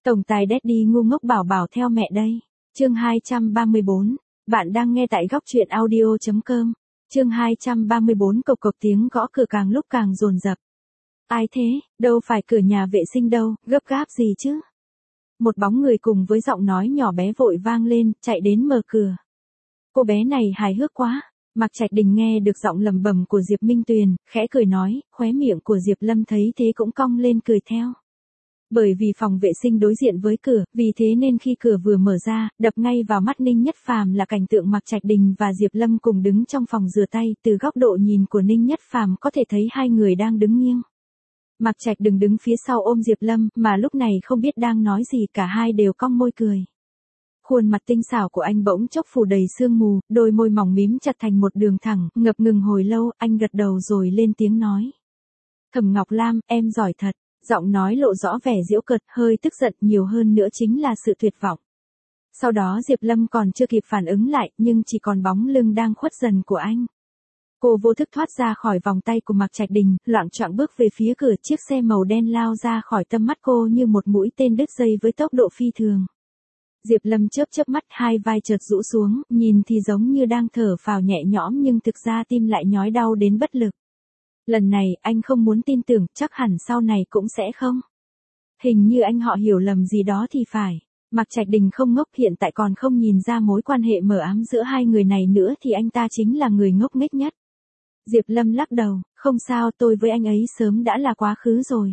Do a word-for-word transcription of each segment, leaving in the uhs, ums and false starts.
Tổng tài Daddy ngu ngốc bảo bảo theo mẹ đây. Chương hai trăm ba mươi bốn. Bạn đang nghe tại góc truyện audio chấm com. Chương hai trăm ba mươi bốn. Cộc cộc tiếng gõ cửa càng lúc càng dồn dập. Ai thế, đâu phải cửa nhà vệ sinh đâu, gấp gáp gì chứ? Một bóng người cùng với giọng nói nhỏ bé vội vang lên, chạy đến mở cửa. Cô bé này hài hước quá. Mạc Trạch Đình nghe được giọng lẩm bẩm của Diệp Minh Tuyền, khẽ cười nói, khóe miệng của Diệp Lâm thấy thế cũng cong lên cười theo. Bởi vì phòng vệ sinh đối diện với cửa, vì thế nên khi cửa vừa mở ra, đập ngay vào mắt Ninh Nhất Phàm là cảnh tượng Mạc Trạch Đình và Diệp Lâm cùng đứng trong phòng rửa tay, từ góc độ nhìn của Ninh Nhất Phàm có thể thấy hai người đang đứng nghiêng. Mạc Trạch Đình đứng phía sau ôm Diệp Lâm, mà lúc này không biết đang nói gì, cả hai đều cong môi cười. Khuôn mặt tinh xảo của anh bỗng chốc phủ đầy sương mù, đôi môi mỏng mím chặt thành một đường thẳng, ngập ngừng hồi lâu, anh gật đầu rồi lên tiếng nói. Thẩm Ngọc Lam, em giỏi thật. Giọng nói lộ rõ vẻ giễu cợt, hơi tức giận, nhiều hơn nữa chính là sự tuyệt vọng. Sau đó Diệp Lâm còn chưa kịp phản ứng lại, nhưng chỉ còn bóng lưng đang khuất dần của anh. Cô vô thức thoát ra khỏi vòng tay của Mạc Trạch Đình, loạng choạng bước về phía cửa, chiếc xe màu đen lao ra khỏi tầm mắt cô như một mũi tên đứt dây với tốc độ phi thường. Diệp Lâm chớp chớp mắt, hai vai chợt rũ xuống, nhìn thì giống như đang thở phào nhẹ nhõm nhưng thực ra tim lại nhói đau đến bất lực. Lần này, anh không muốn tin tưởng, chắc hẳn sau này cũng sẽ không. Hình như anh họ hiểu lầm gì đó thì phải. Mạc Trạch Đình không ngốc, hiện tại còn không nhìn ra mối quan hệ mờ ám giữa hai người này nữa thì anh ta chính là người ngốc nghếch nhất. Diệp Lâm lắc đầu, không sao, tôi với anh ấy sớm đã là quá khứ rồi.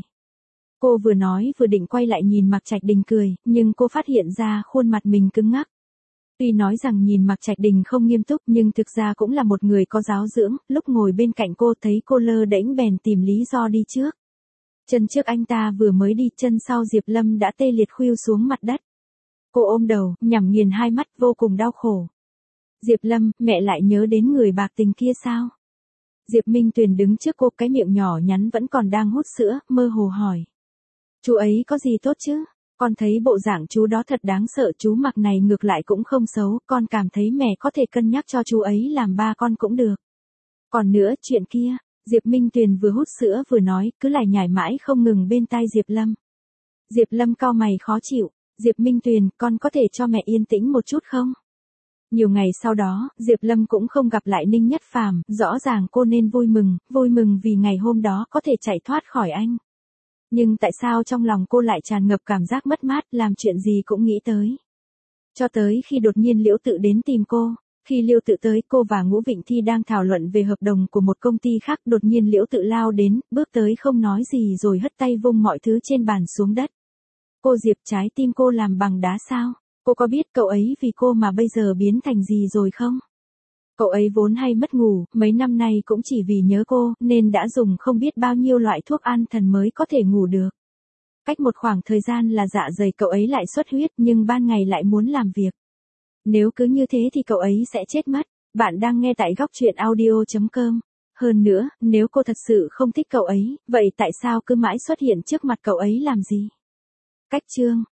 Cô vừa nói vừa định quay lại nhìn Mạc Trạch Đình cười, nhưng cô phát hiện ra khuôn mặt mình cứng ngắc. Tuy nói rằng nhìn Mạc Trạch Đình không nghiêm túc nhưng thực ra cũng là một người có giáo dưỡng, lúc ngồi bên cạnh cô thấy cô lơ đễnh bèn tìm lý do đi trước. Chân trước anh ta vừa mới đi, chân sau Diệp Lâm đã tê liệt khuỵu xuống mặt đất. Cô ôm đầu, nhắm nghiền hai mắt vô cùng đau khổ. Diệp Lâm, mẹ lại nhớ đến người bạc tình kia sao? Diệp Minh Tuyền đứng trước cô, cái miệng nhỏ nhắn vẫn còn đang hút sữa, mơ hồ hỏi. Chú ấy có gì tốt chứ? Con thấy bộ dạng chú đó thật đáng sợ, chú Mạc này ngược lại cũng không xấu, con cảm thấy mẹ có thể cân nhắc cho chú ấy làm ba con cũng được. Còn nữa, chuyện kia, Diệp Minh Tuyền vừa hút sữa vừa nói, cứ lải nhải mãi không ngừng bên tai Diệp Lâm. Diệp Lâm cau mày khó chịu, Diệp Minh Tuyền, con có thể cho mẹ yên tĩnh một chút không? Nhiều ngày sau đó, Diệp Lâm cũng không gặp lại Ninh Nhất Phàm, rõ ràng cô nên vui mừng, vui mừng vì ngày hôm đó có thể chạy thoát khỏi anh. Nhưng tại sao trong lòng cô lại tràn ngập cảm giác mất mát, làm chuyện gì cũng nghĩ tới. Cho tới khi đột nhiên Liễu Tự đến tìm cô, khi Liễu Tự tới, cô và Ngũ Vịnh Thi đang thảo luận về hợp đồng của một công ty khác, đột nhiên Liễu Tự lao đến, bước tới không nói gì rồi hất tay vung mọi thứ trên bàn xuống đất. Cô Diệp, trái tim cô làm bằng đá sao? Cô có biết cậu ấy vì cô mà bây giờ biến thành gì rồi không? Cậu ấy vốn hay mất ngủ, mấy năm nay cũng chỉ vì nhớ cô, nên đã dùng không biết bao nhiêu loại thuốc an thần mới có thể ngủ được. Cách một khoảng thời gian là dạ dày cậu ấy lại xuất huyết, nhưng ban ngày lại muốn làm việc. Nếu cứ như thế thì cậu ấy sẽ chết mất. Bạn đang nghe tại góc truyện audio chấm com. Hơn nữa, nếu cô thật sự không thích cậu ấy, vậy tại sao cứ mãi xuất hiện trước mặt cậu ấy làm gì? Cách chương